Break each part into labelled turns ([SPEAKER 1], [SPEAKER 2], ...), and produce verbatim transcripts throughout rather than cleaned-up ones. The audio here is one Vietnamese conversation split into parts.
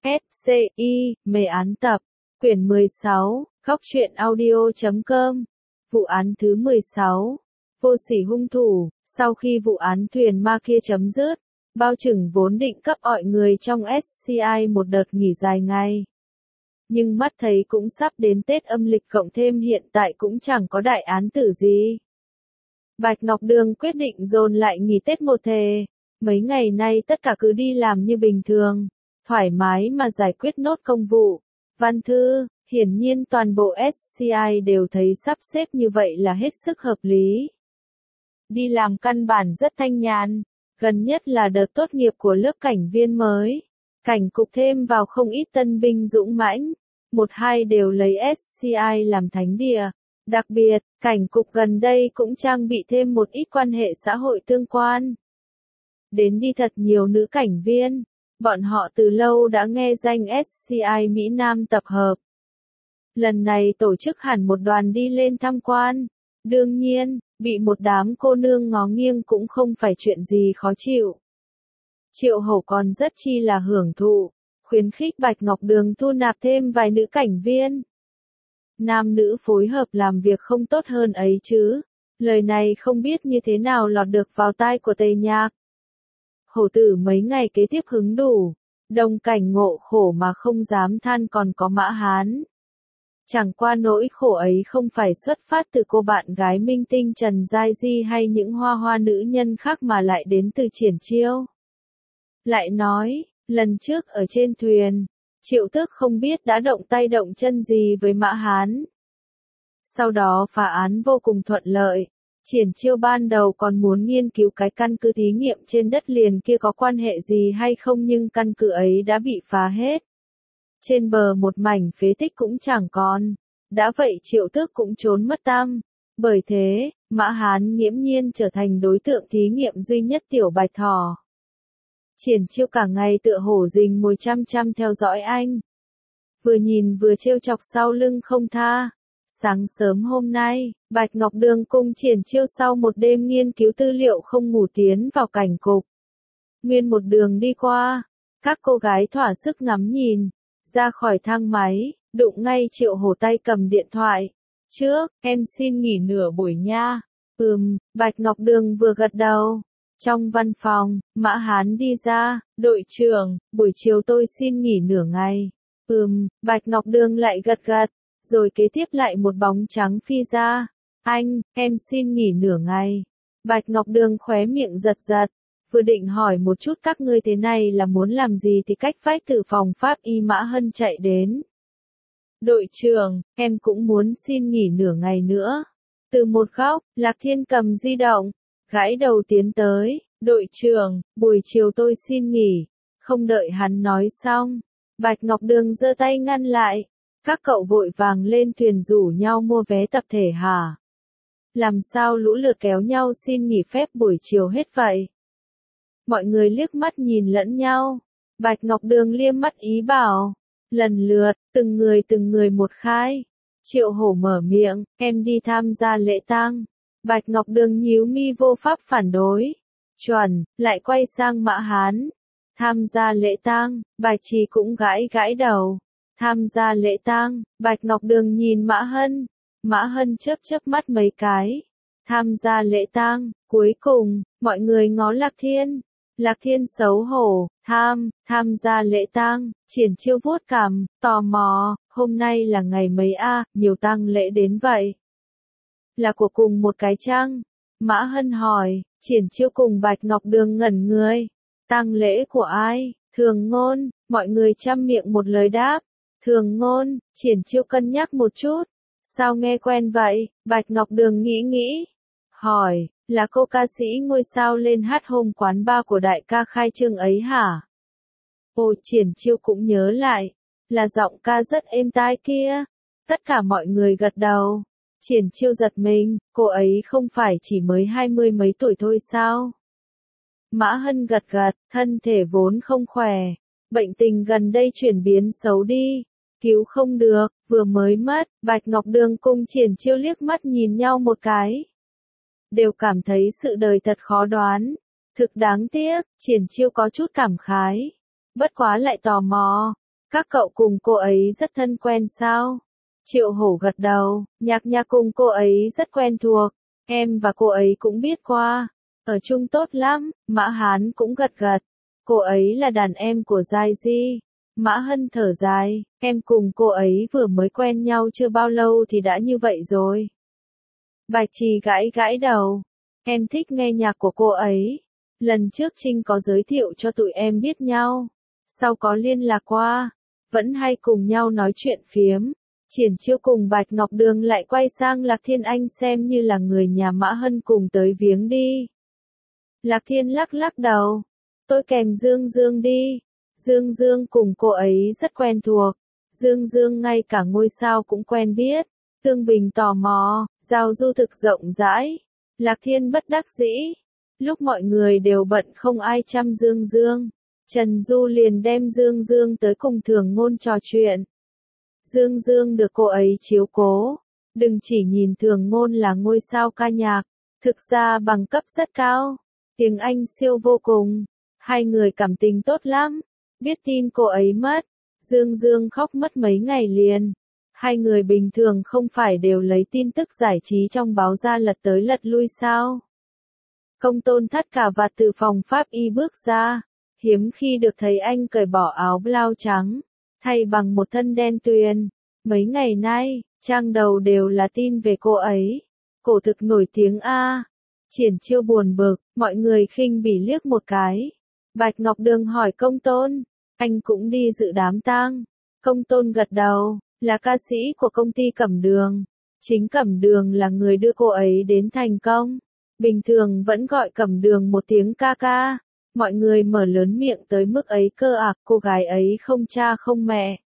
[SPEAKER 1] S C I, mê án tập, quyển mười sáu, góc truyện audio chấm com, vụ án thứ mười sáu, vô sỉ hung thủ. Sau khi vụ án thuyền ma kia chấm dứt, Bao Trừng vốn định cấp mọi người trong S C I một đợt nghỉ dài ngày. Nhưng mắt thấy cũng sắp đến Tết âm lịch, cộng thêm hiện tại cũng chẳng có đại án tử gì. Bạch Ngọc Đường quyết định dồn lại nghỉ Tết một thề. Mấy ngày nay tất cả cứ đi làm như bình thường, thoải mái mà giải quyết nốt công vụ, văn thư. Hiển nhiên toàn bộ S C I đều thấy sắp xếp như vậy là hết sức hợp lý. Đi làm căn bản rất thanh nhàn, gần nhất là đợt tốt nghiệp của lớp cảnh viên mới. Cảnh cục thêm vào không ít tân binh dũng mãnh, một hai đều lấy S C I làm thánh địa. Đặc biệt, cảnh cục gần đây cũng trang bị thêm một ít quan hệ xã hội tương quan. Đến đi thật nhiều nữ cảnh viên, bọn họ từ lâu đã nghe danh S C I Mỹ Nam tập hợp. Lần này tổ chức hẳn một đoàn đi lên tham quan. Đương nhiên, bị một đám cô nương ngó nghiêng cũng không phải chuyện gì khó chịu. Triệu Hổ còn rất chi là hưởng thụ, khuyến khích Bạch Ngọc Đường thu nạp thêm vài nữ cảnh viên. Nam nữ phối hợp làm việc không tốt hơn ấy chứ. Lời này không biết như thế nào lọt được vào tai của Tề Nhạc. Hổ tử mấy ngày kế tiếp hứng đủ, đồng cảnh ngộ khổ mà không dám than còn có Mã Hán. Chẳng qua nỗi khổ ấy không phải xuất phát từ cô bạn gái minh tinh Trần Giai Di hay những hoa hoa nữ nhân khác mà lại đến từ Triển Chiêu. Lại nói, lần trước ở trên thuyền, Triệu Tước không biết đã động tay động chân gì với Mã Hán. Sau đó phá án vô cùng thuận lợi. Triển Chiêu ban đầu còn muốn nghiên cứu cái căn cứ thí nghiệm trên đất liền kia có quan hệ gì hay không, nhưng căn cứ ấy đã bị phá hết. Trên bờ một mảnh phế tích cũng chẳng còn. Đã vậy Triệu Tước cũng trốn mất tăm. Bởi thế, Mã Hán nghiễm nhiên trở thành đối tượng thí nghiệm duy nhất tiểu Bạch Thỏ. Triển Chiêu cả ngày tựa hổ rình mồi chăm chăm theo dõi anh. Vừa nhìn vừa trêu chọc sau lưng không tha. Sáng sớm hôm nay, Bạch Ngọc Đường cùng Triển Chiêu sau một đêm nghiên cứu tư liệu không ngủ tiến vào cảnh cục. Nguyên một đường đi qua, các cô gái thỏa sức ngắm nhìn. Ra khỏi thang máy, đụng ngay Triệu Hổ tay cầm điện thoại. Trước, em xin nghỉ nửa buổi nha. Ừm, Bạch Ngọc Đường vừa gật đầu. Trong văn phòng, Mã Hán đi ra, đội trưởng, buổi chiều tôi xin nghỉ nửa ngày. Ừm, Bạch Ngọc Đường lại gật gật, rồi kế tiếp lại một bóng trắng phi ra. Anh, em xin nghỉ nửa ngày. Bạch Ngọc Đường khóe miệng giật giật. Vừa định hỏi một chút các ngươi thế này là muốn làm gì thì cách vách từ phòng pháp y Mã Hân chạy đến. Đội trưởng, em cũng muốn xin nghỉ nửa ngày nữa. Từ một góc, Lạc Thiên cầm di động, gãi đầu tiến tới. Đội trưởng, buổi chiều tôi xin nghỉ. Không đợi hắn nói xong, Bạch Ngọc Đường giơ tay ngăn lại. Các cậu vội vàng lên thuyền rủ nhau mua vé tập thể hả? Làm sao lũ lượt kéo nhau xin nghỉ phép buổi chiều hết vậy? Mọi người liếc mắt nhìn lẫn nhau. Bạch Ngọc Đường liêm mắt ý bảo. Lần lượt, từng người từng người một khai. Triệu Hổ mở miệng, em đi tham gia lễ tang. Bạch Ngọc Đường nhíu mi vô pháp phản đối. Chuẩn, lại quay sang Mã Hán. Tham gia lễ tang, Bạch Trì cũng gãi gãi đầu. Tham gia lễ tang, Bạch Ngọc Đường nhìn Mã Hân. Mã Hân chớp chớp mắt mấy cái. Tham gia lễ tang, cuối cùng, mọi người ngó Lạc Thiên. Lạc Thiên xấu hổ, tham, tham gia lễ tang. Triển Chiêu vuốt cằm, tò mò, hôm nay là ngày mấy a, nhiều tang lễ đến vậy. Là của cùng một cái chăng? Mã Hân hỏi. Triển Chiêu cùng Bạch Ngọc Đường ngẩn người. Tang lễ của ai? Thường Ngôn. Mọi người chăm miệng một lời đáp. Thường Ngôn. Triển Chiêu cân nhắc một chút. Sao nghe quen vậy? Bạch Ngọc Đường nghĩ nghĩ. Hỏi, là cô ca sĩ ngôi sao lên hát hôm quán bar của đại ca khai trương ấy hả? Ồ, Triển Chiêu cũng nhớ lại. Là giọng ca rất êm tai kia. Tất cả mọi người gật đầu. Triển Chiêu giật mình, cô ấy không phải chỉ mới hai mươi mấy tuổi thôi sao? Mã Hân gật gật, thân thể vốn không khỏe. Bệnh tình gần đây chuyển biến xấu đi. Cứu không được, vừa mới mất. Bạch Ngọc Đường cùng Triển Chiêu liếc mắt nhìn nhau một cái. Đều cảm thấy sự đời thật khó đoán. Thực đáng tiếc, Triển Chiêu có chút cảm khái. Bất quá lại tò mò. Các cậu cùng cô ấy rất thân quen sao? Triệu Hổ gật đầu, Nhạc Nhạc cùng cô ấy rất quen thuộc, em và cô ấy cũng biết qua, ở chung tốt lắm, Mã Hán cũng gật gật, cô ấy là đàn em của Giai Di. Mã Hân thở dài, em cùng cô ấy vừa mới quen nhau chưa bao lâu thì đã như vậy rồi. Bạch Trì gãi gãi đầu, em thích nghe nhạc của cô ấy, lần trước Trinh có giới thiệu cho tụi em biết nhau, sau có liên lạc qua, vẫn hay cùng nhau nói chuyện phiếm. Triển Chiêu cùng Bạch Ngọc Đường lại quay sang Lạc Thiên Anh xem như là người nhà Mã Hân cùng tới viếng đi. Lạc Thiên lắc lắc đầu, tôi kèm Dương Dương đi. Dương Dương cùng cô ấy rất quen thuộc, Dương Dương ngay cả ngôi sao cũng quen biết. Tương Bình tò mò, giao du thực rộng rãi. Lạc Thiên bất đắc dĩ, lúc mọi người đều bận không ai chăm Dương Dương, Trần Du liền đem Dương Dương tới cùng Thường Ngôn trò chuyện. Dương Dương được cô ấy chiếu cố, đừng chỉ nhìn Thường Ngôn là ngôi sao ca nhạc, thực ra bằng cấp rất cao, tiếng Anh siêu vô cùng, hai người cảm tình tốt lắm. Biết tin cô ấy mất, Dương Dương khóc mất mấy ngày liền. Hai người bình thường không phải đều lấy tin tức giải trí trong báo ra lật tới lật lui sao? Công Tôn thắt cà vạt từ phòng pháp y bước ra, hiếm khi được thấy anh cởi bỏ áo blau trắng, thay bằng một thân đen tuyền. Mấy ngày nay, trang đầu đều là tin về cô ấy. Cổ thực nổi tiếng a. Triển Chiêu buồn bực, mọi người khinh bỉ liếc một cái. Bạch Ngọc Đường hỏi Công Tôn, anh cũng đi dự đám tang? Công Tôn gật đầu, là ca sĩ của công ty Cẩm Đường. Chính Cẩm Đường là người đưa cô ấy đến thành công. Bình thường vẫn gọi Cẩm Đường một tiếng ca ca. Mọi người mở lớn miệng tới mức ấy cơ à, cô gái ấy không cha không mẹ.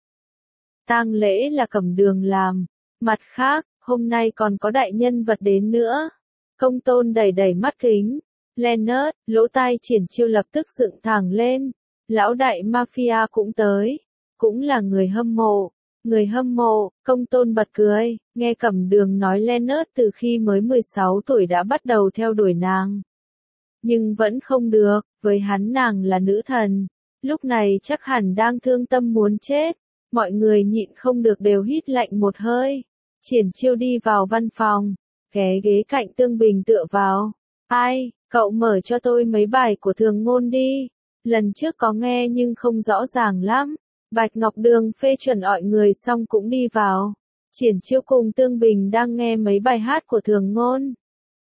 [SPEAKER 1] Tang lễ là Cẩm Đường làm. Mặt khác, hôm nay còn có đại nhân vật đến nữa. Công Tôn đẩy đẩy mắt kính. Leonard, lỗ tai Triển Chiêu lập tức dựng thẳng lên. Lão đại mafia cũng tới. Cũng là người hâm mộ. Người hâm mộ, Công Tôn bật cười, nghe Cẩm Đường nói Leonard từ khi mới mười sáu tuổi đã bắt đầu theo đuổi nàng. Nhưng vẫn không được, với hắn nàng là nữ thần. Lúc này chắc hẳn đang thương tâm muốn chết. Mọi người nhịn không được đều hít lạnh một hơi. Triển Chiêu đi vào văn phòng, ghé ghế cạnh Tương Bình tựa vào. Ai, cậu mở cho tôi mấy bài của Thường Ngôn đi. Lần trước có nghe nhưng không rõ ràng lắm. Bạch Ngọc Đường phê chuẩn mọi người xong cũng đi vào. Triển Chiêu cùng Tương Bình đang nghe mấy bài hát của Thường Ngôn.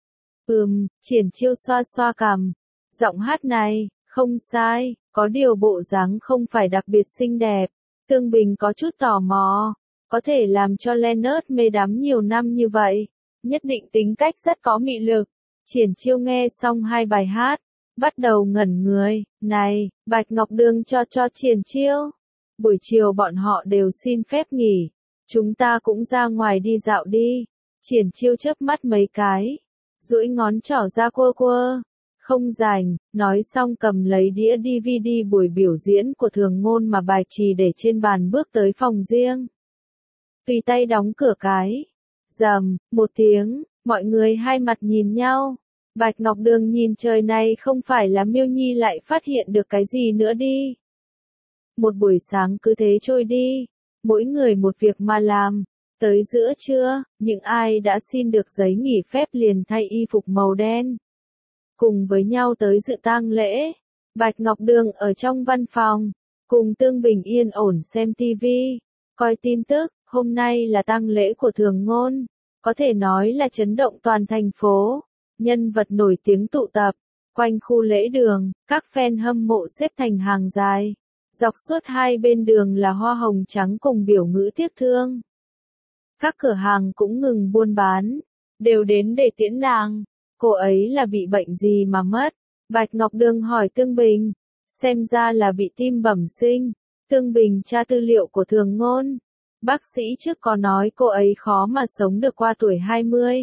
[SPEAKER 1] Ừm, Triển Chiêu xoa xoa cằm. Giọng hát này, không sai, có điều bộ dáng không phải đặc biệt xinh đẹp. Tương Bình có chút tò mò, có thể làm cho Leonard mê đắm nhiều năm như vậy. Nhất định tính cách rất có mị lực. Triển Chiêu nghe xong hai bài hát, bắt đầu ngẩn người. Này, Bạch Ngọc Đường cho cho Triển Chiêu. Buổi chiều bọn họ đều xin phép nghỉ. Chúng ta cũng ra ngoài đi dạo đi. Triển Chiêu chớp mắt mấy cái. Duỗi ngón trỏ ra quơ quơ. Không rảnh, nói xong cầm lấy đĩa đê vê đê buổi biểu diễn của Thường Ngôn mà Bạch Trì để trên bàn bước tới phòng riêng. Tùy tay đóng cửa cái. Rầm, một tiếng, mọi người hai mặt nhìn nhau. Bạch Ngọc Đường nhìn trời này không phải là Miêu Nhi lại phát hiện được cái gì nữa đi. Một buổi sáng cứ thế trôi đi, mỗi người một việc mà làm. Tới giữa trưa, những ai đã xin được giấy nghỉ phép liền thay y phục màu đen. Cùng với nhau tới dự tang lễ. Bạch Ngọc Đường ở trong văn phòng, cùng Tương Bình yên ổn xem tivi, coi tin tức. Hôm nay là tang lễ của Thường Ngôn, có thể nói là chấn động toàn thành phố. Nhân vật nổi tiếng tụ tập, quanh khu lễ đường, các fan hâm mộ xếp thành hàng dài. Dọc suốt hai bên đường là hoa hồng trắng cùng biểu ngữ tiếc thương. Các cửa hàng cũng ngừng buôn bán, đều đến để tiễn nàng. Cô ấy là bị bệnh gì mà mất? Bạch Ngọc Đường hỏi Tương Bình. Xem ra là bị tim bẩm sinh. Tương Bình tra tư liệu của Thường Ngôn. Bác sĩ trước có nói cô ấy khó mà sống được qua tuổi hai mươi.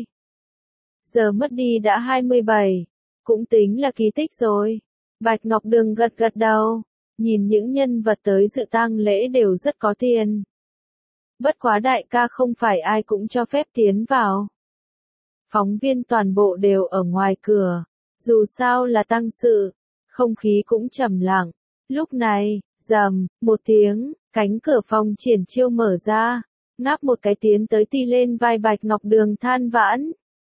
[SPEAKER 1] Giờ mất đi đã hai mươi bảy. Cũng tính là kỳ tích rồi. Bạch Ngọc Đường gật gật đầu. Nhìn những nhân vật tới dự tang lễ đều rất có tiền. Bất quá đại ca không phải ai cũng cho phép tiến vào. Phóng viên toàn bộ đều ở ngoài cửa. Dù sao là tang sự, không khí cũng trầm lặng. Lúc này, rầm, một tiếng, Cánh cửa phòng Triển Chiêu mở ra, ngáp một cái tiến tới ti lên vai Bạch Ngọc Đường than vãn.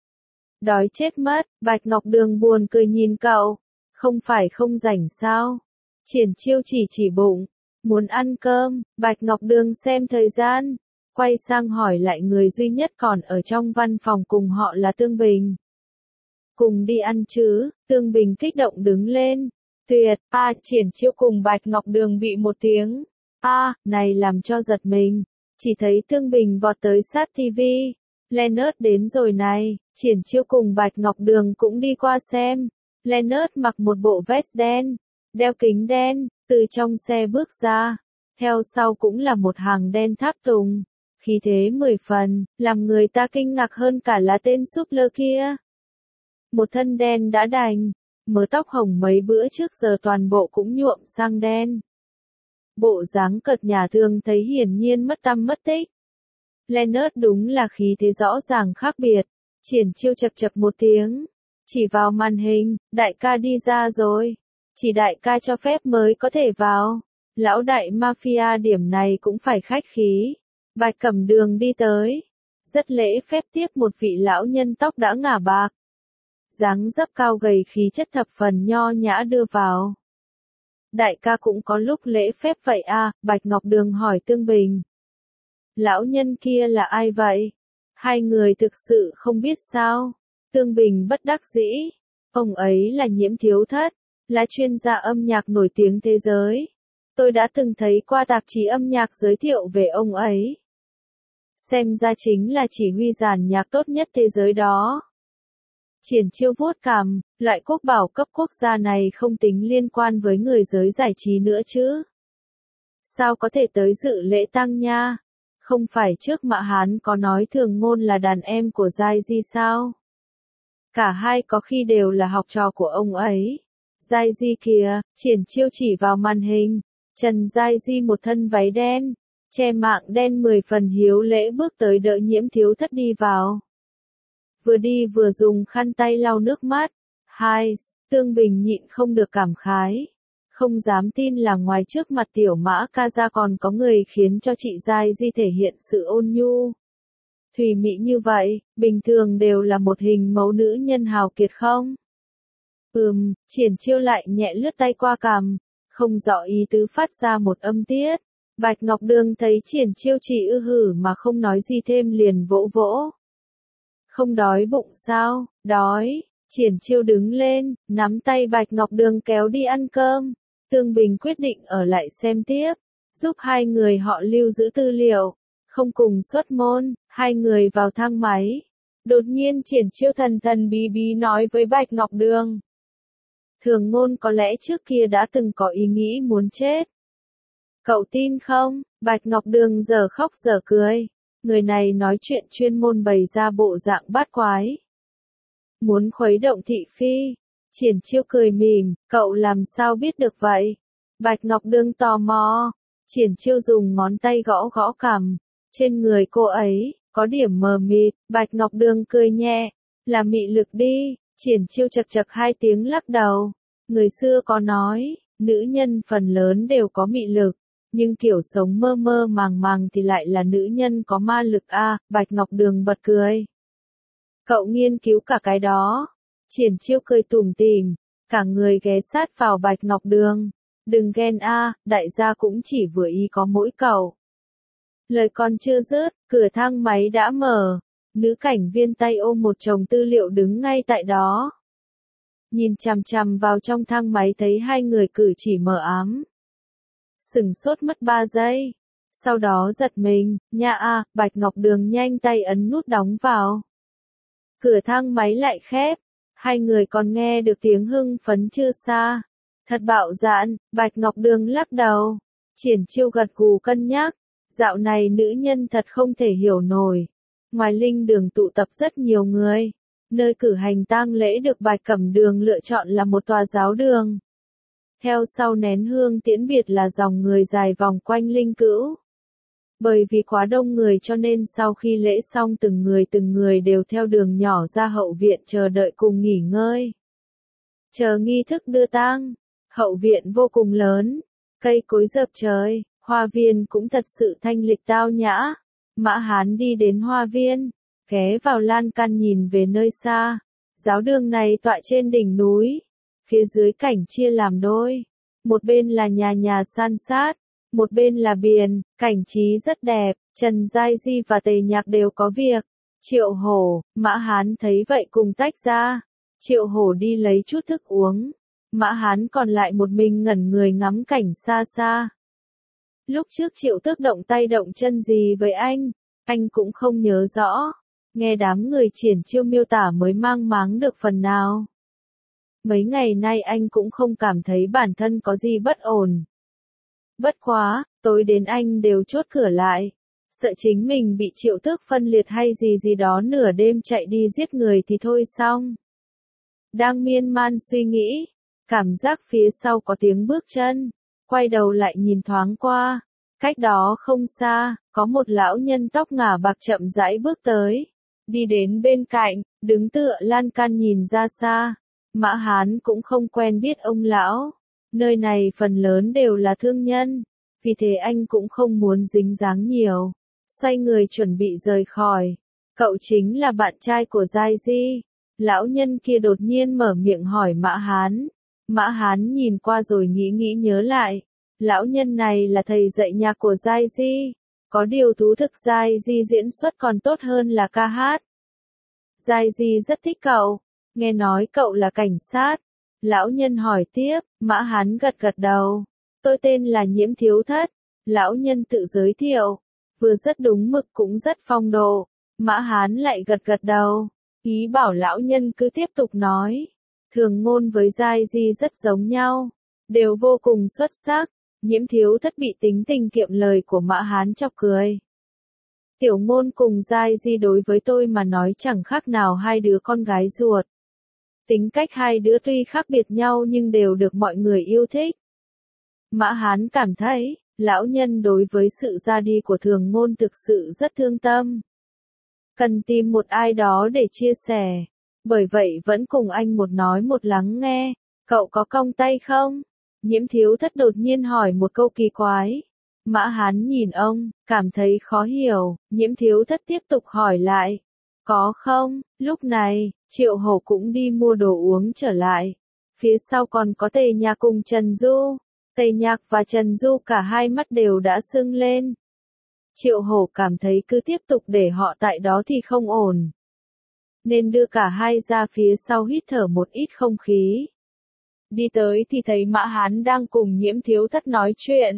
[SPEAKER 1] Đói chết mất, Bạch Ngọc Đường buồn cười nhìn cậu, không phải không rảnh sao? Triển Chiêu chỉ chỉ bụng, muốn ăn cơm, Bạch Ngọc Đường xem thời gian, quay sang hỏi lại người duy nhất còn ở trong văn phòng cùng họ là Tương Bình. Cùng đi ăn chứ, Tương Bình kích động đứng lên. Tuyệt, a à, Triển Chiêu cùng Bạch Ngọc Đường bị một tiếng a à, này làm cho giật mình, chỉ thấy Tương Bình vọt tới sát tivi. Leonard đến rồi này, Triển Chiêu cùng Bạch Ngọc Đường cũng đi qua xem. Leonard mặc một bộ vest đen, đeo kính đen, từ trong xe bước ra. Theo sau cũng là một hàng đen tháp tùng, khí thế mười phần, làm người ta kinh ngạc hơn cả là tên súp lơ kia. Một thân đen đã đành, mớ tóc hồng mấy bữa trước giờ toàn bộ cũng nhuộm sang đen. Bộ dáng cợt nhả thường thấy hiển nhiên mất tăm mất tích. Leonard đúng là khí thế rõ ràng khác biệt. Triển Chiêu chật chật một tiếng, chỉ vào màn hình, đại ca đi ra rồi. Chỉ đại ca cho phép mới có thể vào. Lão đại mafia điểm này cũng phải khách khí. Bạch Cẩm Đường đi tới, rất lễ phép tiếp một vị lão nhân tóc đã ngả bạc. Dáng dấp cao gầy khí chất thập phần nho nhã đưa vào. Đại ca cũng có lúc lễ phép vậy à, Bạch Ngọc Đường hỏi Tương Bình. Lão nhân kia là ai vậy? Hai người thực sự không biết sao? Tương Bình bất đắc dĩ. Ông ấy là Nhiễm Thiếu Thất, là chuyên gia âm nhạc nổi tiếng thế giới. Tôi đã từng thấy qua tạp chí âm nhạc giới thiệu về ông ấy. Xem ra chính là chỉ huy giàn nhạc tốt nhất thế giới đó. Triển Chiêu vuốt cằm, loại quốc bảo cấp quốc gia này không tính liên quan với người giới giải trí nữa chứ. Sao có thể tới dự lễ tang nha? Không phải trước Mã Hán có nói Thường Ngôn là đàn em của Giai Di sao? Cả hai có khi đều là học trò của ông ấy. Giai Di kìa, Triển Chiêu chỉ vào màn hình. Trần Giai Di một thân váy đen, che mạng đen mười phần hiếu lễ bước tới đỡ Nhiễm Thiếu Thất đi vào. Vừa đi vừa dùng khăn tay lau nước mắt. Hai, Tương Bình nhịn không được cảm khái. Không dám tin là ngoài trước mặt tiểu Mã ca ra còn có người khiến cho chị Giai Di thể hiện sự ôn nhu. Thùy mỹ như vậy, bình thường đều là một hình mẫu nữ nhân hào kiệt không? Ừm, Triển Chiêu lại nhẹ lướt tay qua cằm, không rõ ý tứ phát ra một âm tiết. Bạch Ngọc Đường thấy Triển Chiêu chỉ ư hử mà không nói gì thêm liền vỗ vỗ. Không đói bụng sao? Đói. Triển Chiêu đứng lên, nắm tay Bạch Ngọc Đường kéo đi ăn cơm. Tương Bình quyết định ở lại xem tiếp, giúp hai người họ lưu giữ tư liệu, không cùng xuất môn. Hai người vào thang máy. Đột nhiên Triển Chiêu thần thần bí bí nói với Bạch Ngọc Đường. Thường Ngôn có lẽ trước kia đã từng có ý nghĩ muốn chết. Cậu tin không? Bạch Ngọc Đường giờ khóc giờ cười. Người này nói chuyện chuyên môn bày ra bộ dạng bát quái. Muốn khuấy động thị phi. Triển Chiêu cười mỉm, cậu làm sao biết được vậy? Bạch Ngọc Đường tò mò. Triển Chiêu dùng ngón tay gõ gõ cằm. Trên người cô ấy, có điểm mờ mịt. Bạch Ngọc Đường cười nhẹ. Là mị lực đi. Triển Chiêu chật chật hai tiếng lắc đầu. Người xưa có nói, nữ nhân phần lớn đều có mị lực. Nhưng kiểu sống mơ mơ màng màng thì lại là nữ nhân có ma lực a. À, Bạch Ngọc Đường bật cười. Cậu nghiên cứu cả cái đó. Triển Chiêu cười tủm tỉm, cả người ghé sát vào Bạch Ngọc Đường. Đừng ghen a, à, đại gia cũng chỉ vừa ý có mỗi cậu. Lời còn chưa dứt, cửa thang máy đã mở. Nữ cảnh viên tay ôm một chồng tư liệu đứng ngay tại đó. Nhìn chằm chằm vào trong thang máy thấy hai người cử chỉ mờ ám. Sửng sốt mất ba giây. Sau đó giật mình, nha a, Bạch Ngọc Đường nhanh tay ấn nút đóng vào. Cửa thang máy lại khép. Hai người còn nghe được tiếng hưng phấn chưa xa. Thật bạo dạn, Bạch Ngọc Đường lắc đầu. Triển Chiêu gật gù cân nhắc. Dạo này nữ nhân thật không thể hiểu nổi. Ngoài linh đường tụ tập rất nhiều người. Nơi cử hành tang lễ được Bạch Cẩm Đường lựa chọn là một tòa giáo đường. Theo sau nén hương tiễn biệt là dòng người dài vòng quanh linh cữu. Bởi vì quá đông người cho nên sau khi lễ xong từng người từng người đều theo đường nhỏ ra hậu viện chờ đợi cùng nghỉ ngơi. Chờ nghi thức đưa tang. Hậu viện vô cùng lớn. Cây cối rợp trời, Hoa viên cũng thật sự thanh lịch tao nhã. Mã Hán đi đến hoa viên, ghé vào lan can nhìn về nơi xa. Giáo đường này tọa trên đỉnh núi, phía dưới cảnh chia làm đôi. Một bên là nhà nhà san sát, một bên là biển, cảnh trí rất đẹp. Trần Giai Di và Tề Nhạc đều có việc. Triệu Hổ, Mã Hán thấy vậy cùng tách ra. Triệu Hổ đi lấy chút thức uống. Mã Hán còn lại một mình ngẩn người ngắm cảnh xa xa. Lúc trước Triệu Tước động tay động chân gì với anh, anh cũng không nhớ rõ. Nghe đám người triển chiêu miêu tả mới mang máng được phần nào. Mấy ngày nay anh cũng không cảm thấy bản thân có gì bất ổn. Bất quá, tối đến anh đều chốt cửa lại. Sợ chính mình bị Triệu Tước phân liệt hay gì gì đó nửa đêm chạy đi giết người thì thôi xong. Đang miên man suy nghĩ, cảm giác phía sau có tiếng bước chân, quay đầu lại nhìn thoáng qua, cách đó không xa, có một lão nhân tóc ngả bạc chậm rãi bước tới, đi đến bên cạnh, đứng tựa lan can nhìn ra xa. Mã Hán cũng không quen biết ông lão, nơi này phần lớn đều là thương nhân, vì thế anh cũng không muốn dính dáng nhiều, xoay người chuẩn bị rời khỏi. Cậu chính là bạn trai của Giai Di. Lão nhân kia đột nhiên mở miệng hỏi Mã Hán. Mã Hán nhìn qua rồi nghĩ nghĩ nhớ lại. Lão nhân này là thầy dạy nhạc của Giai Di. Có điều thú thực Giai Di diễn xuất còn tốt hơn là ca hát. Giai Di rất thích cậu. Nghe nói cậu là cảnh sát. Lão nhân hỏi tiếp, Mã Hán gật gật đầu. Tôi tên là Nhiễm Thiếu Thất. Lão nhân tự giới thiệu. Vừa rất đúng mực cũng rất phong độ. Mã Hán lại gật gật đầu. Ý bảo lão nhân cứ tiếp tục nói. Thường Ngôn với Giai Di rất giống nhau. Đều vô cùng xuất sắc. Nhiễm Thiếu Thất bị tính tình kiệm lời của Mã Hán chọc cười. Tiểu Ngôn cùng Giai Di đối với tôi mà nói chẳng khác nào hai đứa con gái ruột. Tính cách hai đứa tuy khác biệt nhau nhưng đều được mọi người yêu thích. Mã Hán cảm thấy, lão nhân đối với sự ra đi của Thường Ngôn thực sự rất thương tâm. Cần tìm một ai đó để chia sẻ. Bởi vậy vẫn cùng anh một nói một lắng nghe. Cậu có cong tay không? Nhiễm Thiếu Thất đột nhiên hỏi một câu kỳ quái. Mã Hán nhìn ông, cảm thấy khó hiểu. Nhiễm Thiếu Thất tiếp tục hỏi lại. Có không? Lúc này, Triệu Hổ cũng đi mua đồ uống trở lại. Phía sau còn có Tề Nhạc cùng Trần Du. Tề Nhạc và Trần Du cả hai mắt đều đã sưng lên. Triệu Hổ cảm thấy cứ tiếp tục để họ tại đó thì không ổn. Nên đưa cả hai ra phía sau hít thở một ít không khí. Đi tới thì thấy Mã Hán đang cùng Nhiễm Thiếu Thất nói chuyện.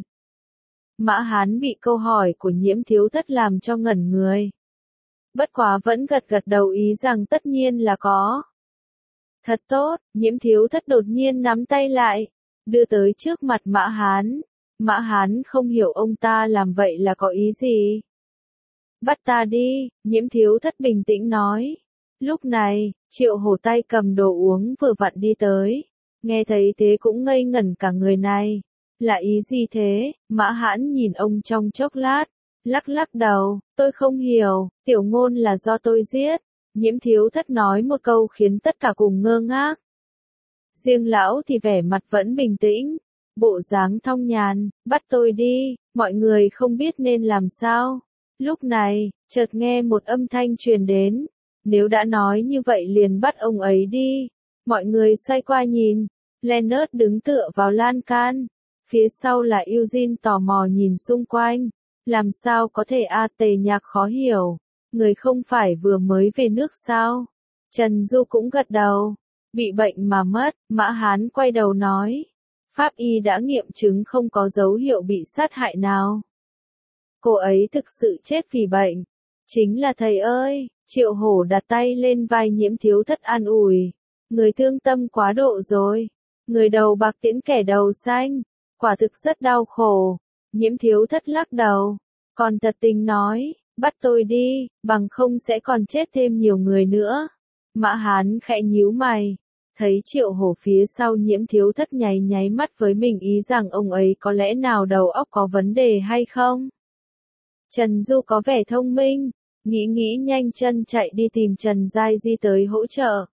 [SPEAKER 1] Mã Hán bị câu hỏi của Nhiễm Thiếu Thất làm cho ngẩn người. Bất quá vẫn gật gật đầu ý rằng tất nhiên là có. Thật tốt, Nhiễm Thiếu Thất đột nhiên nắm tay lại, đưa tới trước mặt Mã Hán. Mã Hán không hiểu ông ta làm vậy là có ý gì. Bắt ta đi, Nhiễm Thiếu Thất bình tĩnh nói. Lúc này, Triệu Hổ tay cầm đồ uống vừa vặn đi tới. Nghe thấy thế cũng ngây ngẩn cả người này. Là ý gì thế? Mã Hán nhìn ông trong chốc lát. Lắc lắc đầu, tôi không hiểu, Tiểu Ngôn là do tôi giết. Nhiễm Thiếu Thất nói một câu khiến tất cả cùng ngơ ngác. Riêng lão thì vẻ mặt vẫn bình tĩnh. Bộ dáng thong nhàn, bắt tôi đi, mọi người không biết nên làm sao. Lúc này, chợt nghe một âm thanh truyền đến. Nếu đã nói như vậy liền bắt ông ấy đi. Mọi người xoay qua nhìn. Leonard đứng tựa vào lan can. Phía sau là Eugene tò mò nhìn xung quanh. Làm sao có thể a Tề Nhạc khó hiểu. Người không phải vừa mới về nước sao? Trần Du cũng gật đầu. Bị bệnh mà mất, Mã Hán quay đầu nói. Pháp y đã nghiệm chứng không có dấu hiệu bị sát hại nào. Cô ấy thực sự chết vì bệnh. Chính là thầy ơi, Triệu Hổ đặt tay lên vai Nhiễm Thiếu Thất an ủi. Người thương tâm quá độ rồi. Người đầu bạc tiễn kẻ đầu xanh. Quả thực rất đau khổ. Nhiễm Thiếu Thất lắc đầu. Còn thật tình nói, bắt tôi đi, bằng không sẽ còn chết thêm nhiều người nữa. Mã Hán khẽ nhíu mày. Thấy Triệu Hổ phía sau Nhiễm Thiếu Thất nháy nháy mắt với mình ý rằng ông ấy có lẽ nào đầu óc có vấn đề hay không. Trần Du có vẻ thông minh, nghĩ nghĩ nhanh chân chạy đi tìm Trần Giai Di tới hỗ trợ.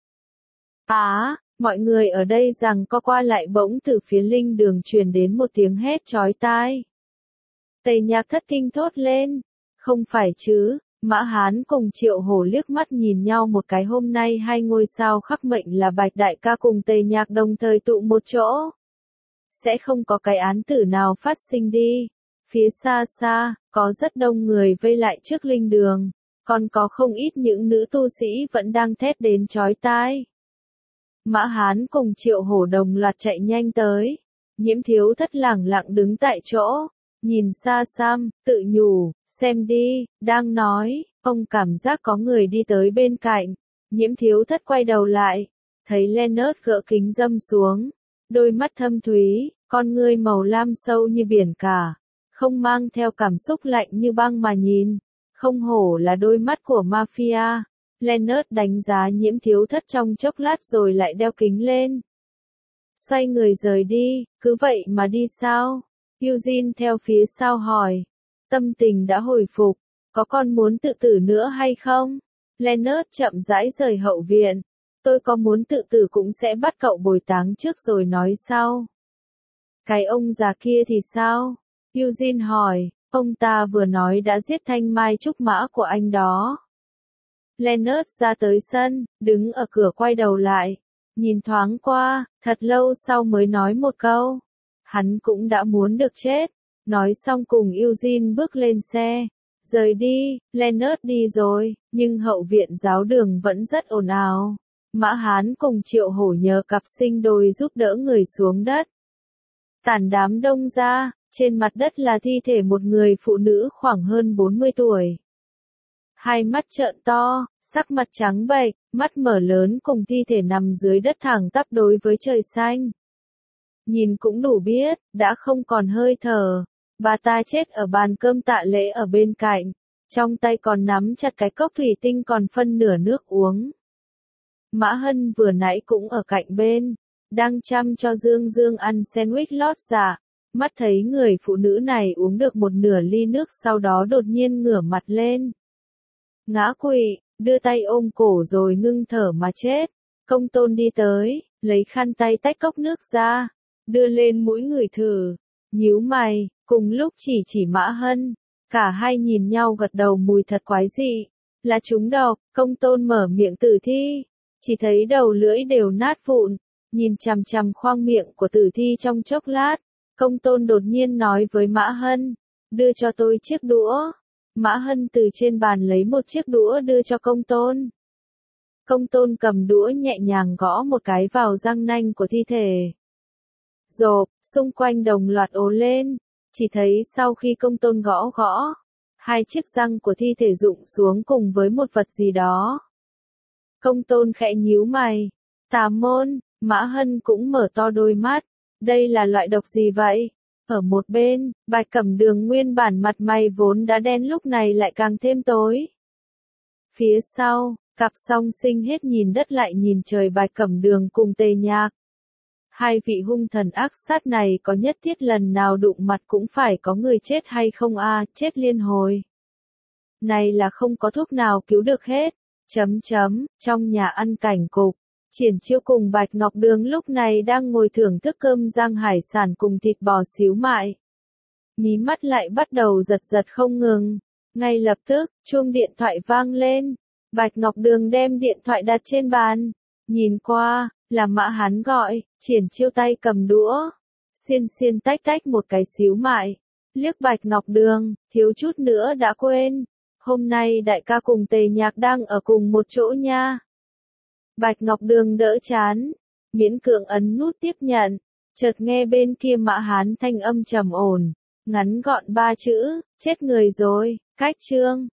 [SPEAKER 1] Á, mọi người ở đây rằng co qua lại bỗng từ phía linh đường truyền đến một tiếng hét chói tai. Tề Nhạc thất kinh thốt lên. Không phải chứ, Mã Hán cùng Triệu Hổ liếc mắt nhìn nhau một cái, hôm nay hai ngôi sao khắc mệnh là Bạch Đại ca cùng Tề Nhạc đồng thời tụ một chỗ. Sẽ không có cái án tử nào phát sinh đi. Phía xa xa, có rất đông người vây lại trước linh đường, còn có không ít những nữ tu sĩ vẫn đang thét đến chói tai. Mã Hán cùng Triệu Hổ đồng loạt chạy nhanh tới. Nhiễm Thiếu Thất lẳng lặng đứng tại chỗ, nhìn xa xăm, tự nhủ, xem đi, đang nói, ông cảm giác có người đi tới bên cạnh. Nhiễm Thiếu Thất quay đầu lại, thấy Leonard gỡ kính râm xuống, đôi mắt thâm thúy, con ngươi màu lam sâu như biển cả, không mang theo cảm xúc lạnh như băng mà nhìn, không hổ là đôi mắt của mafia. Leonard đánh giá Nhiễm Thiếu Thất trong chốc lát rồi lại đeo kính lên. Xoay người rời đi, cứ vậy mà đi sao? Eugene theo phía sau hỏi. Tâm tình đã hồi phục, có con muốn tự tử nữa hay không? Leonard chậm rãi rời hậu viện. Tôi có muốn tự tử cũng sẽ bắt cậu bồi táng trước rồi nói sau. Cái ông già kia thì sao? Eugene hỏi, ông ta vừa nói đã giết thanh mai trúc mã của anh đó. Leonard ra tới sân, đứng ở cửa quay đầu lại, nhìn thoáng qua, thật lâu sau mới nói một câu. Hắn cũng đã muốn được chết. Nói xong cùng Eugene bước lên xe. Rời đi, Leonard đi rồi, nhưng hậu viện giáo đường vẫn rất ồn ào. Mã Hán cùng Triệu Hổ nhờ cặp sinh đôi giúp đỡ người xuống đất. Tản đám đông ra, trên mặt đất là thi thể một người phụ nữ khoảng hơn bốn mươi tuổi. Hai mắt trợn to, sắc mặt trắng bệch, mắt mở lớn cùng thi thể nằm dưới đất thẳng tắp đối với trời xanh. Nhìn cũng đủ biết, đã không còn hơi thở. Bà ta chết ở bàn cơm tạ lễ ở bên cạnh, trong tay còn nắm chặt cái cốc thủy tinh còn phân nửa nước uống. Mã Hân vừa nãy cũng ở cạnh bên, đang chăm cho Dương Dương ăn sandwich lót dạ, mắt thấy người phụ nữ này uống được một nửa ly nước sau đó đột nhiên ngửa mặt lên. Ngã quỵ, đưa tay ôm cổ rồi ngưng thở mà chết. Công Tôn đi tới, lấy khăn tay tách cốc nước ra, đưa lên mũi người thử, nhíu mày, cùng lúc chỉ chỉ Mã Hân. Cả hai nhìn nhau gật đầu, mùi thật quái dị, là trúng độc. Công Tôn mở miệng tử thi, chỉ thấy đầu lưỡi đều nát vụn, nhìn chằm chằm khoang miệng của tử thi trong chốc lát. Công Tôn đột nhiên nói với Mã Hân, đưa cho tôi chiếc đũa. Mã Hân từ trên bàn lấy một chiếc đũa đưa cho Công Tôn. Công Tôn cầm đũa nhẹ nhàng gõ một cái vào răng nanh của thi thể. Rộp, xung quanh đồng loạt ồ lên, chỉ thấy sau khi Công Tôn gõ gõ, hai chiếc răng của thi thể rụng xuống cùng với một vật gì đó. Công Tôn khẽ nhíu mày. Tà môn. Mã Hân cũng mở to đôi mắt. Đây là loại độc gì vậy? Ở một bên, Bạch Cẩm Đường nguyên bản mặt mày vốn đã đen lúc này lại càng thêm tối. Phía sau, cặp song sinh hết nhìn đất lại nhìn trời, Bạch Cẩm Đường cùng Tề Nhạc. Hai vị hung thần ác sát này có nhất thiết lần nào đụng mặt cũng phải có người chết hay không a? À, chết liên hồi. Này là không có thuốc nào cứu được hết. Chấm chấm, trong nhà ăn cảnh cục, Triển Chiêu cùng Bạch Ngọc Đường lúc này đang ngồi thưởng thức cơm rang hải sản cùng thịt bò xíu mại. Mí mắt lại bắt đầu giật giật không ngừng. Ngay lập tức, chuông điện thoại vang lên. Bạch Ngọc Đường đem điện thoại đặt trên bàn. Nhìn qua, là Mã Hán gọi. Triển Chiêu tay cầm đũa, xiên xiên tách tách một cái xíu mại. Liếc Bạch Ngọc Đường, thiếu chút nữa đã quên. Hôm nay đại ca cùng Tề Nhạc đang ở cùng một chỗ nha. Bạch Ngọc Đường đỡ chán, miễn cưỡng ấn nút tiếp nhận, chợt nghe bên kia Mã Hán thanh âm trầm ổn, ngắn gọn ba chữ, chết người rồi, cách chương.